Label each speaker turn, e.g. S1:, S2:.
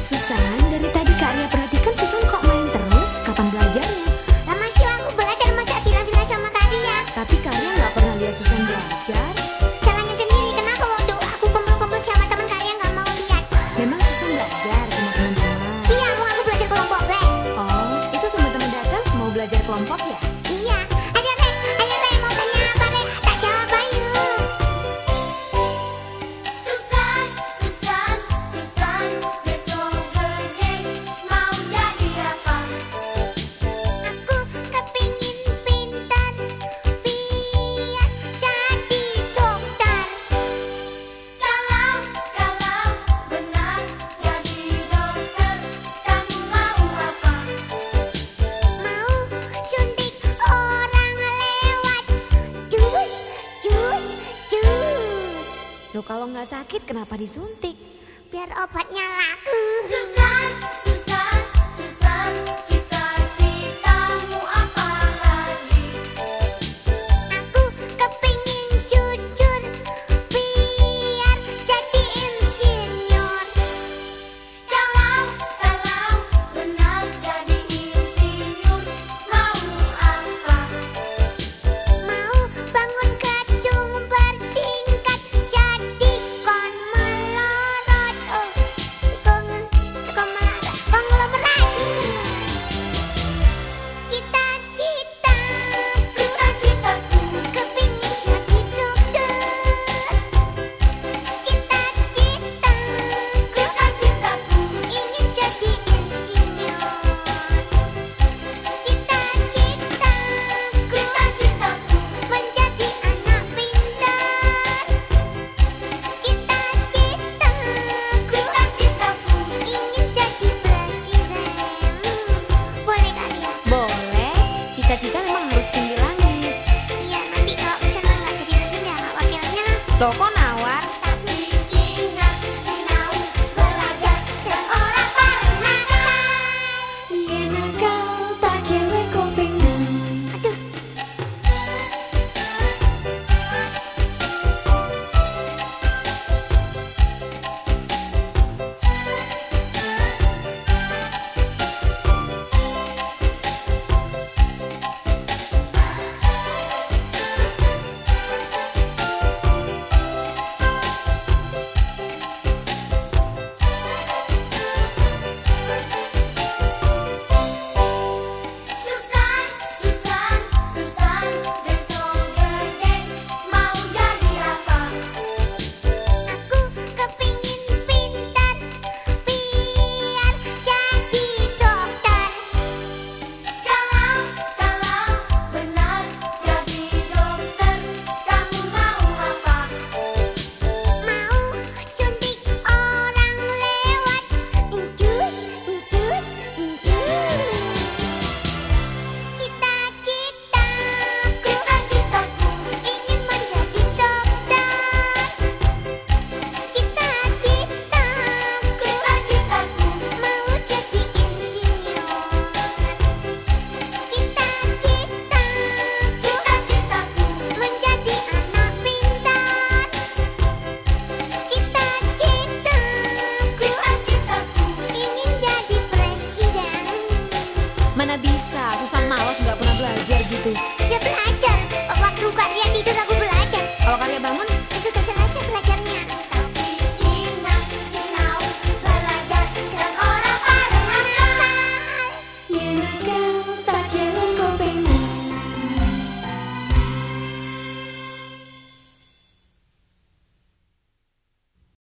S1: Susan, dari tadi Kak Ria perhatikan Susan kok main terus. Kapan belajarnya?
S2: Lama sih aku belajar, masa bilang-bilang sama Kak Ria.
S1: Tapi Kak Ria nggak pernah lihat Susan belajar.
S2: Caranya sendiri, kenapa waktu aku kumpul-kumpul sama teman Kak Ria nggak mau lihat?
S1: Memang Susan belajar sama teman-teman.
S2: Iya, aku belajar kelompok B.
S1: Oh, itu teman-teman datang mau belajar kelompok ya?
S2: Iya, ayo Re, mau tanya apa Re? Tak jawab ayo.
S3: Susan, Susan, Susan, besok gede mau jadi apa?
S2: Aku kepingin pintar, biar jadi dokter.
S3: Kalau benar jadi dokter, kamu mau apa?
S2: Mau suntik orang lewat jus.
S1: Loh, kalau nggak sakit kenapa disuntik?
S2: Biar obatnya laku.
S3: Susan, Susan, Susan, cita-citamu apa lagi?
S2: Aku kepingin jujur, biar jadi insinyur.
S3: Kalau benar jadi insinyur, mau apa?
S2: Mau bangun gedung bertingkat, jadi konglomerat.
S3: Cita-citaku,
S2: Kepingin jadi dokter.
S3: cita-citaku,
S2: Ingin jadi insinyur.
S3: cita-citaku,
S2: Menjadi anak pintar.
S3: cita-citaku.
S2: Ingin jadi presiden. Boleh kali ya?
S1: Boleh, cita-cita memang harus tinggi langit.
S2: Iya, nanti kalau misalnya nggak jadi presiden ya nggak wakilnya.
S1: Loh, kok nawar?
S3: Tapi ingat sinau belajar dan orang paling nakal.
S1: Iya nakal, tak cewek koping.
S2: Aduh,
S3: Susan, Susan, Susan, besok gede mau jadi apa?
S2: aku kepingin pintar, biar jadi dokter.
S3: Kalau benar jadi dokter, kamu mau apa?
S2: Mau suntik orang lewat jus.
S3: Cita-citaku,
S2: Ingin menjadi dokter.
S3: cita-citaku,
S2: Mau jadi insinyur.
S3: cita-citaku,
S2: Menjadi anak pintar.
S3: cita-citaku.
S2: Ingin jadi presiden.
S1: Mana bisa, Susan malas nggak pernah belajar gitu.
S2: Ya